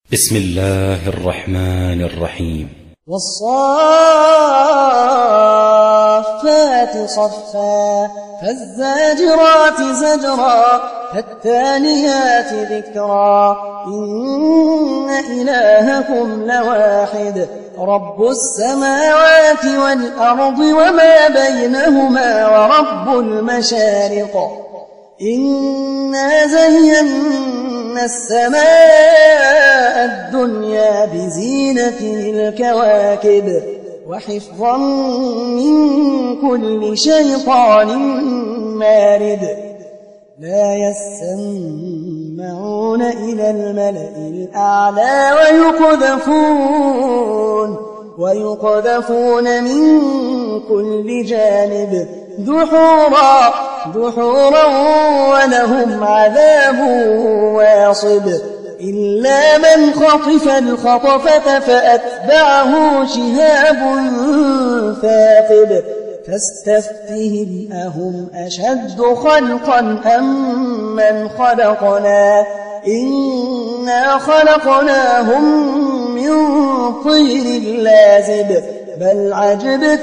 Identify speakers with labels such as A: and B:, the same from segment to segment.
A: بسم الله الرحمن الرحيم.
B: والصافات صفا فالزاجرات زجرا فالتاليات ذكرا إن إلهكم لواحد رب السماوات والأرض وما بينهما ورب المشارق إنا زينا السماء الدنيا بزينة الكواكب وحفظا من كل شيطان مارد لا يسمعون إلى الملأ الأعلى ويقذفون من كل جانب دحورا ولهم عذاب واصب إلا من خطف الخطفة فأتبعه شهاب ثاقب فاستفتهم أهم أشد خلقا أم من خلقنا إنا خلقناهم من طين لازب بل عجبت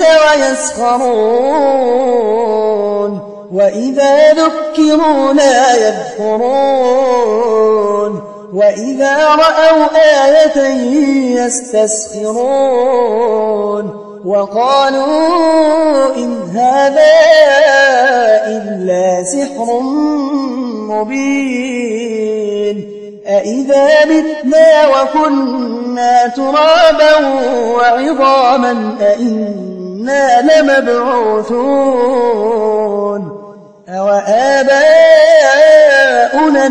B: ويسخرون وإذا ذكروا لا يذكرون وإذا رأوا آية يستسخرون وقالوا إن هذا إلا سحر مبين أإذا متنا وكنا ترابا وعظاما أإنا لمبعوثون أوآباؤنا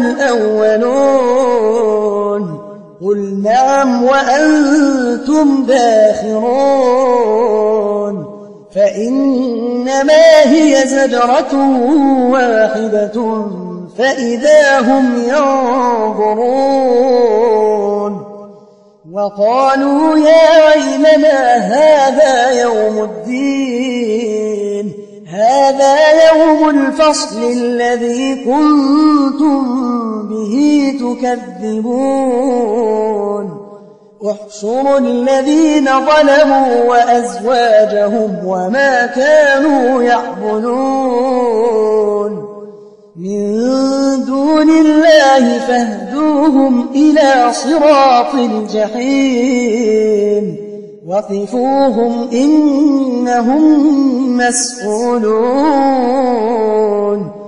B: الأولون قل نعم وأنتم داخرون فإنما هي زجرة واحدة فإذا هم ينظرون وقالوا يا ويلنا هذا يوم الدين هذا يوم الفصل الذي كنتم به تكذبون احشروا الذين ظلموا وأزواجهم وما كانوا يعبدون من دون الله فاهدوهم إلى صراط الجحيم وقفوهم إنهم مسؤولون